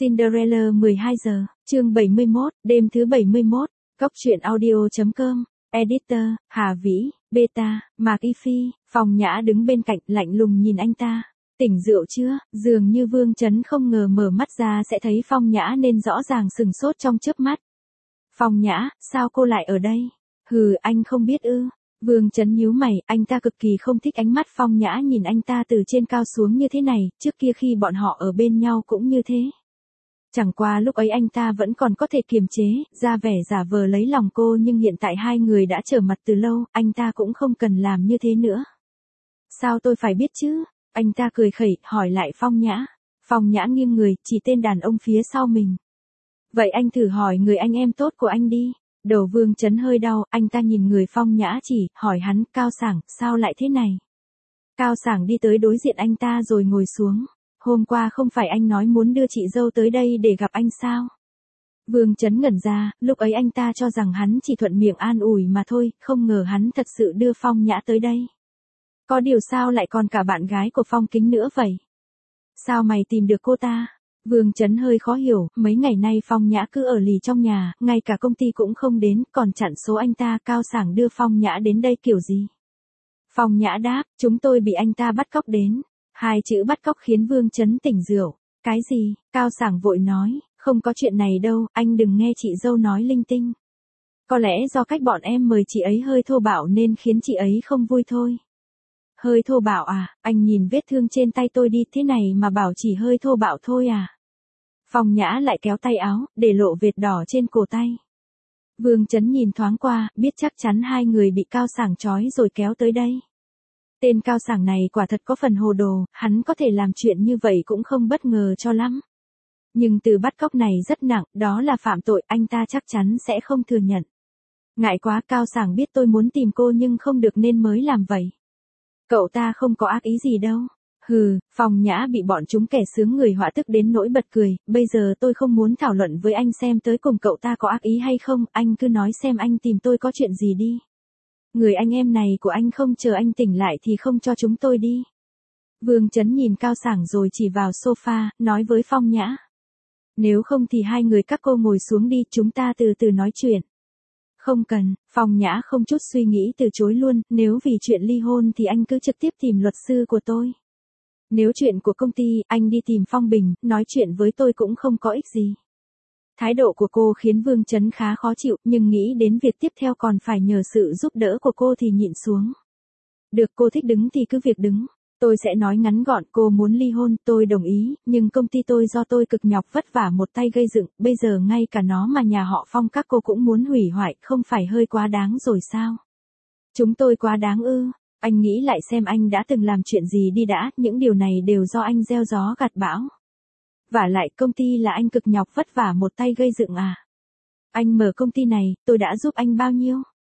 Cinderella 12 giờ, chương 71, đêm thứ 71, Cốc truyện audio.com, Editor, Hà Vĩ, Beta, Mạc Y Phi, Phong Nhã đứng bên cạnh lạnh lùng nhìn anh ta. Tỉnh rượu chưa? Dường như Vương Chấn không ngờ mở mắt ra sẽ thấy Phong Nhã nên rõ ràng sừng sốt trong chớp mắt. Phong Nhã, sao cô lại ở đây? Hừ, anh không biết ư? Vương Chấn nhíu mày, anh ta cực kỳ không thích ánh mắt Phong Nhã nhìn anh ta từ trên cao xuống như thế này, trước kia khi bọn họ ở bên nhau cũng như thế. Chẳng qua lúc ấy anh ta vẫn còn có thể kiềm chế, ra vẻ giả vờ lấy lòng cô, nhưng hiện tại hai người đã trở mặt từ lâu, anh ta cũng không cần làm như thế nữa. Sao tôi phải biết chứ? Anh ta cười khẩy, hỏi lại Phong Nhã. Phong Nhã nghiêng người, chỉ tên đàn ông phía sau mình. Vậy anh thử hỏi người anh em tốt của anh đi. Đầu Vương Chấn hơi đau, anh ta nhìn người Phong Nhã chỉ, hỏi hắn, Cao Sảng, sao lại thế này? Cao Sảng đi tới đối diện anh ta rồi ngồi xuống. Hôm qua không phải anh nói muốn đưa chị dâu tới đây để gặp anh sao? Vương Chấn ngẩn ra, lúc ấy anh ta cho rằng hắn chỉ thuận miệng an ủi mà thôi, không ngờ hắn thật sự đưa Phong Nhã tới đây. Có điều sao lại còn cả bạn gái của Phong Kính nữa vậy? Sao mày tìm được cô ta? Vương Chấn hơi khó hiểu, mấy ngày nay Phong Nhã cứ ở lì trong nhà, ngay cả công ty cũng không đến, còn chặn số anh ta. Cao Sảng đưa Phong Nhã đến đây kiểu gì? Phong Nhã đáp, chúng tôi bị anh ta bắt cóc đến. Hai chữ bắt cóc khiến Vương Chấn tỉnh rượu. Cái gì? Cao Sảng vội nói, không có chuyện này đâu, anh đừng nghe chị dâu nói linh tinh. Có lẽ do cách bọn em mời chị ấy hơi thô bạo nên khiến chị ấy không vui thôi. Hơi thô bạo à? Anh nhìn vết thương trên tay tôi đi, thế này mà bảo chỉ hơi thô bạo thôi à? Phong Nhã lại kéo tay áo, để lộ vệt đỏ trên cổ tay. Vương Chấn nhìn thoáng qua, biết chắc chắn hai người bị Cao Sảng trói rồi kéo tới đây. Tên Cao Sảng này quả thật có phần hồ đồ, hắn có thể làm chuyện như vậy cũng không bất ngờ cho lắm. Nhưng từ bắt cóc này rất nặng, đó là phạm tội, anh ta chắc chắn sẽ không thừa nhận. Ngại quá, Cao Sảng biết tôi muốn tìm cô nhưng không được nên mới làm vậy. Cậu ta không có ác ý gì đâu. Hừ, Phong Nhã bị bọn chúng kẻ sướng người họa tức đến nỗi bật cười, bây giờ tôi không muốn thảo luận với anh xem tới cùng cậu ta có ác ý hay không, anh cứ nói xem anh tìm tôi có chuyện gì đi. Người anh em này của anh không chờ anh tỉnh lại thì không cho chúng tôi đi. Vương Chấn nhìn Cao Sảng rồi chỉ vào sofa, nói với Phong Nhã. Nếu không thì hai người các cô ngồi xuống đi, chúng ta từ từ nói chuyện. Không cần, Phong Nhã không chút suy nghĩ từ chối luôn, nếu vì chuyện ly hôn thì anh cứ trực tiếp tìm luật sư của tôi. Nếu chuyện của công ty, anh đi tìm Phong Bình, nói chuyện với tôi cũng không có ích gì. Thái độ của cô khiến Vương Chấn khá khó chịu, nhưng nghĩ đến việc tiếp theo còn phải nhờ sự giúp đỡ của cô thì nhịn xuống. Được, cô thích đứng thì cứ việc đứng. Tôi sẽ nói ngắn gọn, cô muốn ly hôn, tôi đồng ý, nhưng công ty tôi do tôi cực nhọc vất vả một tay gây dựng, bây giờ ngay cả nó mà nhà họ Phong các cô cũng muốn hủy hoại, không phải hơi quá đáng rồi sao? Chúng tôi quá đáng ư? Anh nghĩ lại xem anh đã từng làm chuyện gì đi đã, những điều này đều do anh gieo gió gặt bão. Vả lại công ty là anh cực nhọc vất vả một tay gây dựng à? Anh mở công ty này, tôi đã giúp anh bao nhiêu?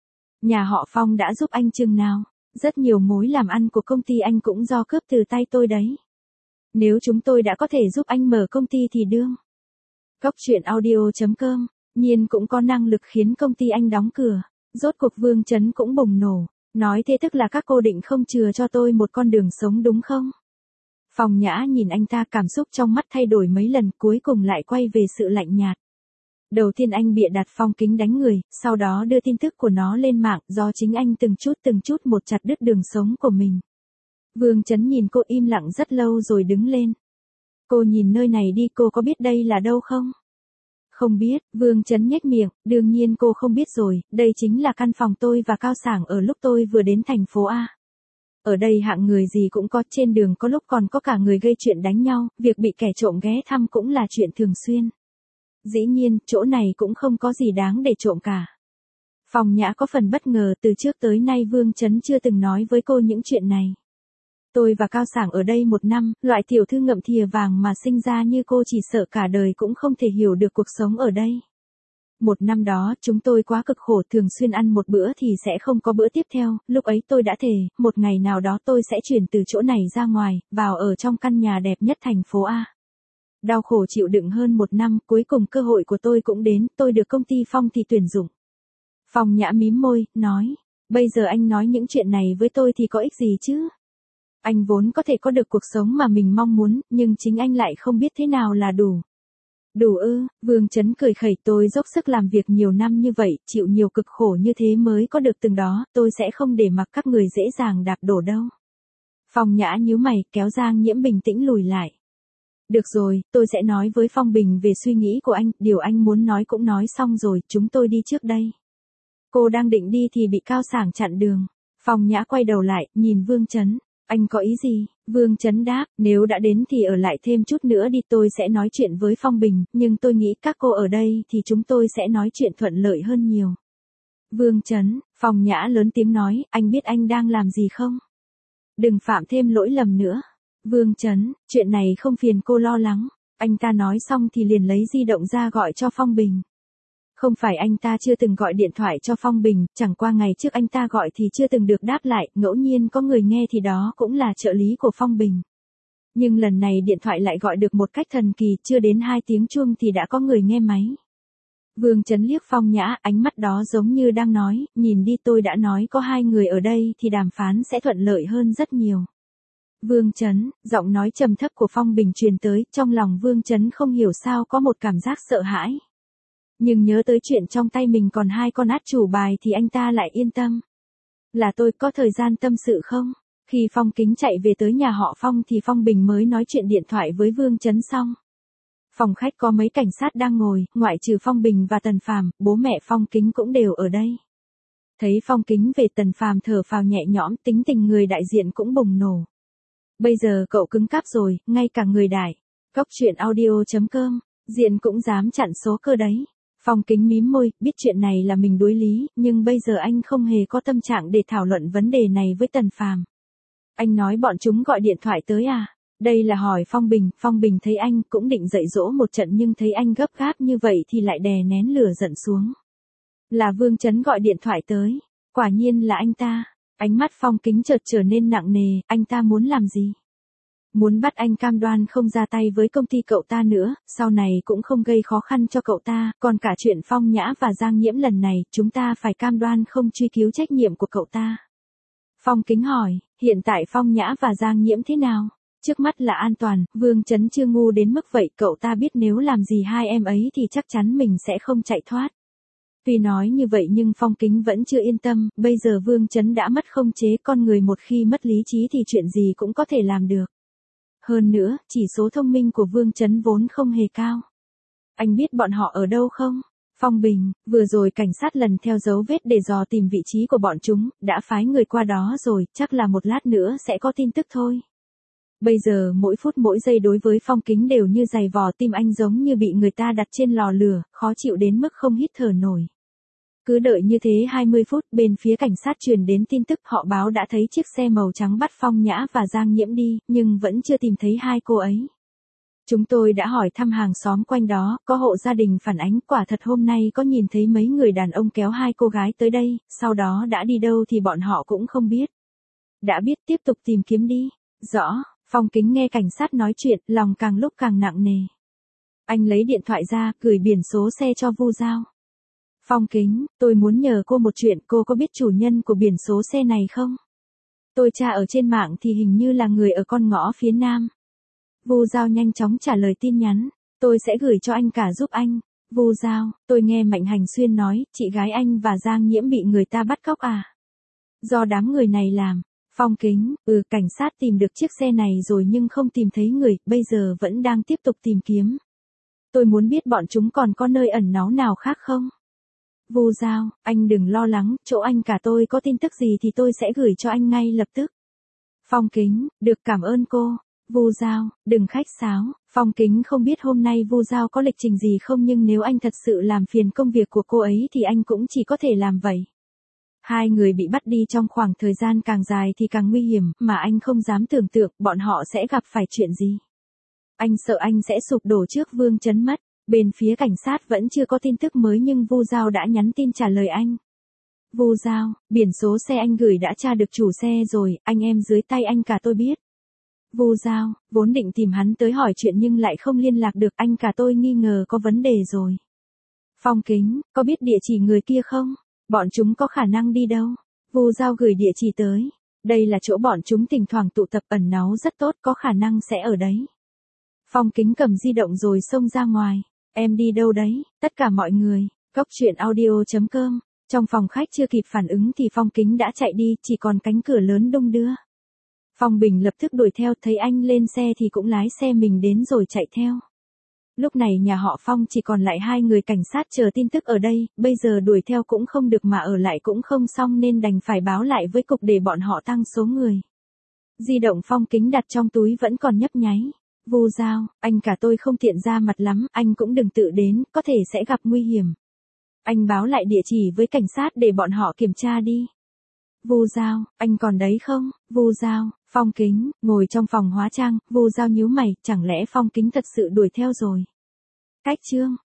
Nhà họ Phong đã giúp anh chừng nào? Rất nhiều mối làm ăn của công ty anh cũng do cướp từ tay tôi đấy. Nếu chúng tôi đã có thể giúp anh mở công ty thì đương. Cốc truyện audio.com, nhiên cũng có năng lực khiến công ty anh đóng cửa. Rốt cuộc Vương Chấn cũng bùng nổ. Nói thế tức là các cô định không chừa cho tôi một con đường sống đúng không? Phong Nhã nhìn anh ta, cảm xúc trong mắt thay đổi mấy lần, cuối cùng lại quay về sự lạnh nhạt. Đầu tiên anh bịa đặt Phong Kính đánh người, sau đó đưa tin tức của nó lên mạng, do chính anh từng chút một chặt đứt đường sống của mình. Vương Chấn nhìn cô im lặng rất lâu rồi đứng lên. Cô nhìn nơi này đi, cô có biết đây là đâu không? Không biết, Vương Chấn nhếch miệng, đương nhiên cô không biết rồi, đây chính là căn phòng tôi và Cao Sảng ở lúc tôi vừa đến thành phố A. Ở đây hạng người gì cũng có, trên đường có lúc còn có cả người gây chuyện đánh nhau, việc bị kẻ trộm ghé thăm cũng là chuyện thường xuyên. Dĩ nhiên, chỗ này cũng không có gì đáng để trộm cả. Phong Nhã có phần bất ngờ, từ trước tới nay Vương Chấn chưa từng nói với cô những chuyện này. Tôi và Cao Sảng ở đây 1 năm, loại tiểu thư ngậm thìa vàng mà sinh ra như cô chỉ sợ cả đời cũng không thể hiểu được cuộc sống ở đây. 1 năm đó, chúng tôi quá cực khổ, thường xuyên ăn một bữa thì sẽ không có bữa tiếp theo, lúc ấy tôi đã thề, một ngày nào đó tôi sẽ chuyển từ chỗ này ra ngoài, vào ở trong căn nhà đẹp nhất thành phố A. Đau khổ chịu đựng hơn 1 năm, cuối cùng cơ hội của tôi cũng đến, tôi được công ty Phong thì tuyển dụng. Phong Nhã mím môi, nói, bây giờ anh nói những chuyện này với tôi thì có ích gì chứ? Anh vốn có thể có được cuộc sống mà mình mong muốn, nhưng chính anh lại không biết thế nào là đủ. Đủ ư, Vương Chấn cười khẩy, tôi dốc sức làm việc nhiều năm như vậy, chịu nhiều cực khổ như thế mới có được từng đó, tôi sẽ không để mặc các người dễ dàng đạp đổ đâu. Phong Nhã nhíu mày, kéo Giang Nhiễm bình tĩnh lùi lại. Được rồi, tôi sẽ nói với Phong Bình về suy nghĩ của anh, điều anh muốn nói cũng nói xong rồi, chúng tôi đi trước đây. Cô đang định đi thì bị Cao Sảng chặn đường. Phong Nhã quay đầu lại, nhìn Vương Chấn. Anh có ý gì? Vương Chấn đáp, nếu đã đến thì ở lại thêm chút nữa đi, tôi sẽ nói chuyện với Phong Bình, nhưng tôi nghĩ các cô ở đây thì chúng tôi sẽ nói chuyện thuận lợi hơn nhiều. Vương Chấn, Phong Nhã lớn tiếng nói, anh biết anh đang làm gì không? Đừng phạm thêm lỗi lầm nữa. Vương Chấn, chuyện này không phiền cô lo lắng. Anh ta nói xong thì liền lấy di động ra gọi cho Phong Bình. Không phải anh ta chưa từng gọi điện thoại cho Phong Bình, chẳng qua ngày trước anh ta gọi thì chưa từng được đáp lại, ngẫu nhiên có người nghe thì đó cũng là trợ lý của Phong Bình. Nhưng lần này điện thoại lại gọi được một cách thần kỳ, chưa đến 2 tiếng chuông thì đã có người nghe máy. Vương Chấn liếc Phong Nhã, ánh mắt đó giống như đang nói, nhìn đi, tôi đã nói có 2 người ở đây thì đàm phán sẽ thuận lợi hơn rất nhiều. Vương Chấn, giọng nói trầm thấp của Phong Bình truyền tới, trong lòng Vương Chấn không hiểu sao có một cảm giác sợ hãi. Nhưng nhớ tới chuyện trong tay mình còn 2 con át chủ bài thì anh ta lại yên tâm. Là tôi, có thời gian tâm sự không? Khi Phong Kính chạy về tới nhà họ Phong thì Phong Bình mới nói chuyện điện thoại với Vương Chấn xong. Phòng khách có mấy cảnh sát đang ngồi, ngoại trừ Phong Bình và Tần Phàm, bố mẹ Phong Kính cũng đều ở đây. Thấy Phong Kính về, Tần Phàm thở phào nhẹ nhõm, tính tình người đại diện cũng bùng nổ. Bây giờ cậu cứng cáp rồi, ngay cả người đại. Cóc truyện audio.com, diện cũng dám chặn số cơ đấy. Phong Kính mím môi, biết chuyện này là mình đối lý, nhưng bây giờ anh không hề có tâm trạng để thảo luận vấn đề này với Tần Phàm. Anh nói bọn chúng gọi điện thoại tới à? Đây là hỏi Phong Bình thấy anh cũng định dạy dỗ một trận nhưng thấy anh gấp gáp như vậy thì lại đè nén lửa giận xuống. Là Vương Chấn gọi điện thoại tới, quả nhiên là anh ta. Ánh mắt Phong Kính chợt trở nên nặng nề, anh ta muốn làm gì? Muốn bắt anh cam đoan không ra tay với công ty cậu ta nữa, sau này cũng không gây khó khăn cho cậu ta, còn cả chuyện Phong Nhã và Giang Nhiễm lần này, chúng ta phải cam đoan không truy cứu trách nhiệm của cậu ta. Phong Kính hỏi, hiện tại Phong Nhã và Giang Nhiễm thế nào? Trước mắt là an toàn, Vương Chấn chưa ngu đến mức vậy, cậu ta biết nếu làm gì 2 em ấy thì chắc chắn mình sẽ không chạy thoát. Tuy nói như vậy nhưng Phong Kính vẫn chưa yên tâm, bây giờ Vương Chấn đã mất không chế, con người một khi mất lý trí thì chuyện gì cũng có thể làm được. Hơn nữa, chỉ số thông minh của Vương Chấn vốn không hề cao. Anh biết bọn họ ở đâu không? Phong Bình, vừa rồi cảnh sát lần theo dấu vết để dò tìm vị trí của bọn chúng, đã phái người qua đó rồi, chắc là một lát nữa sẽ có tin tức thôi. Bây giờ mỗi phút mỗi giây đối với Phong Kính đều như giày vò, tim anh giống như bị người ta đặt trên lò lửa, khó chịu đến mức không hít thở nổi. Cứ đợi như thế 20 phút, bên phía cảnh sát truyền đến tin tức, họ báo đã thấy chiếc xe màu trắng bắt Phong Nhã và Giang Nhiễm đi, nhưng vẫn chưa tìm thấy 2 cô ấy. Chúng tôi đã hỏi thăm hàng xóm quanh đó, có hộ gia đình phản ánh quả thật hôm nay có nhìn thấy mấy người đàn ông kéo 2 cô gái tới đây, sau đó đã đi đâu thì bọn họ cũng không biết. Đã biết, tiếp tục tìm kiếm đi. Rõ. Phong Kính nghe cảnh sát nói chuyện, lòng càng lúc càng nặng nề. Anh lấy điện thoại ra, gửi biển số xe cho Vu Giao. Phong Kính, tôi muốn nhờ cô một chuyện, cô có biết chủ nhân của biển số xe này không? Tôi tra ở trên mạng thì hình như là người ở con ngõ phía nam. Vu Giao nhanh chóng trả lời tin nhắn, tôi sẽ gửi cho anh cả giúp anh. Vu Giao, tôi nghe Mạnh Hành Xuyên nói, chị gái anh và Giang Nhiễm bị người ta bắt cóc à? Do đám người này làm. Phong Kính, cảnh sát tìm được chiếc xe này rồi nhưng không tìm thấy người, bây giờ vẫn đang tiếp tục tìm kiếm. Tôi muốn biết bọn chúng còn có nơi ẩn náu nào khác không? Vu Giao, anh đừng lo lắng, chỗ anh cả tôi có tin tức gì thì tôi sẽ gửi cho anh ngay lập tức. Phong Kính, được, cảm ơn cô. Vu Giao, đừng khách sáo. Phong Kính không biết hôm nay Vu Giao có lịch trình gì không, nhưng nếu anh thật sự làm phiền công việc của cô ấy thì anh cũng chỉ có thể làm vậy. 2 người bị bắt đi trong khoảng thời gian càng dài thì càng nguy hiểm, mà anh không dám tưởng tượng bọn họ sẽ gặp phải chuyện gì. Anh sợ anh sẽ sụp đổ trước Vương Chấn mất. Bên phía cảnh sát vẫn chưa có tin tức mới nhưng Vu Giao đã nhắn tin trả lời anh. Vu Giao, biển số xe anh gửi đã tra được chủ xe rồi, anh em dưới tay anh cả tôi biết. Vu Giao, vốn định tìm hắn tới hỏi chuyện nhưng lại không liên lạc được, anh cả tôi nghi ngờ có vấn đề rồi. Phong Kính, có biết địa chỉ người kia không? Bọn chúng có khả năng đi đâu? Vu Giao gửi địa chỉ tới. Đây là chỗ bọn chúng thỉnh thoảng tụ tập, ẩn náu rất tốt, có khả năng sẽ ở đấy. Phong Kính cầm di động rồi xông ra ngoài. Em đi đâu đấy, tất cả mọi người, Cốc truyện audio.com. Trong phòng khách chưa kịp phản ứng thì Phong Kính đã chạy đi, chỉ còn cánh cửa lớn đung đưa. Phong Bình lập tức đuổi theo, thấy anh lên xe thì cũng lái xe mình đến rồi chạy theo. Lúc này nhà họ Phong chỉ còn lại 2 người cảnh sát chờ tin tức ở đây, bây giờ đuổi theo cũng không được mà ở lại cũng không xong nên đành phải báo lại với cục để bọn họ tăng số người. Di động Phong Kính đặt trong túi vẫn còn nhấp nháy. Vu Giao, anh cả tôi không tiện ra mặt lắm, anh cũng đừng tự đến, có thể sẽ gặp nguy hiểm. Anh báo lại địa chỉ với cảnh sát để bọn họ kiểm tra đi. Vu Giao, anh còn đấy không? Vu Giao, Phong Kính, ngồi trong phòng hóa trang, Vu Giao nhíu mày, chẳng lẽ Phong Kính thật sự đuổi theo rồi? Cách chương